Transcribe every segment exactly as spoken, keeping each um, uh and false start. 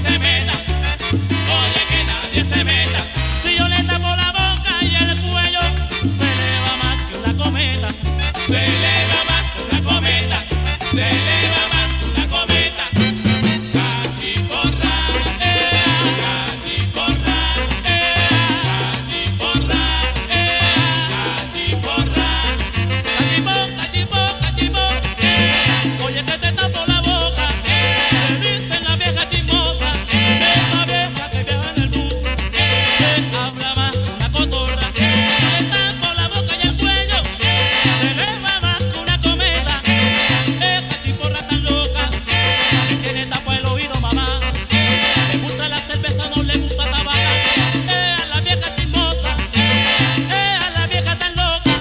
se meta, oye que nadie se meta. Si yo le tapo la boca y el cuello, se eleva más que una cometa. Se eleva más que una cometa, se eleva más que una cometa. Cachiporra, Eh, cachiporra, eh, cachiporra, cachiporra. cachipón, cachipón, cachipón, eh. Oye que te tapo la boca, eh. Me dicen la vieja chismosa, eh. Esa vieja que viaja en el bus, eh. Habla más que una cotorra, eh. Le tapo la boca y el cuello, eh. Se eleva más que una cometa, eh. Cachiporra tan loca, eh. Que tiene tapa el oído, mamá, eh. Le gusta la cerveza, no le gusta tabaco, eh. A la vieja chismosa, eh. Eh, a la vieja tan loca.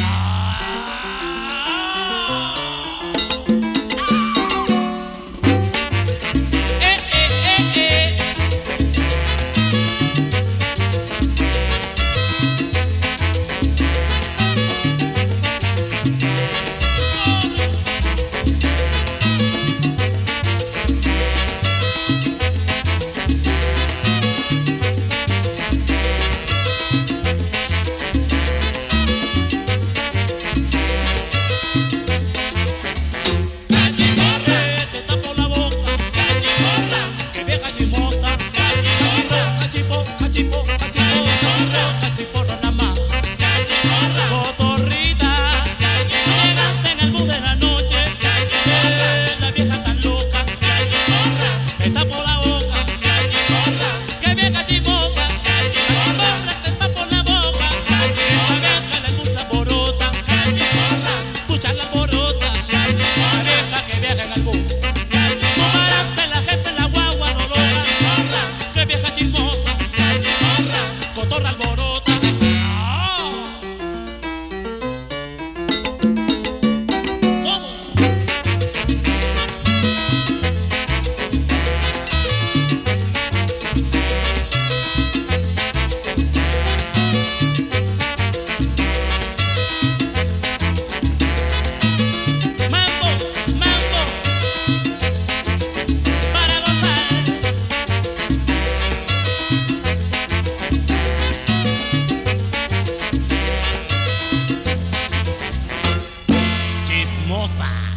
Eh, eh, eh, eh. Cachiporra, Eh, te tapo la boca, cachiporra, que vieja chismosa. cachiporra, Cachipo, cachipo, cachipo, cachiporra nada más. cachiporra, Cotorrita, llegaste en el bus de la noche, eh, la vieja tan loca, cachiporra, te tapo la boca, cachiporra, que vieja chismosa, cachiporra, te tapo la boca, esa vieja le gusta borota, cachiporra, tu charla borota, la vieja que viaja en el bus, tú paraste la jefe en la guagua dolora, que vieja chismosa, cachiporra. cotorra alborota. Ah. Somos mambo, mambo, para gozar. Chismosa.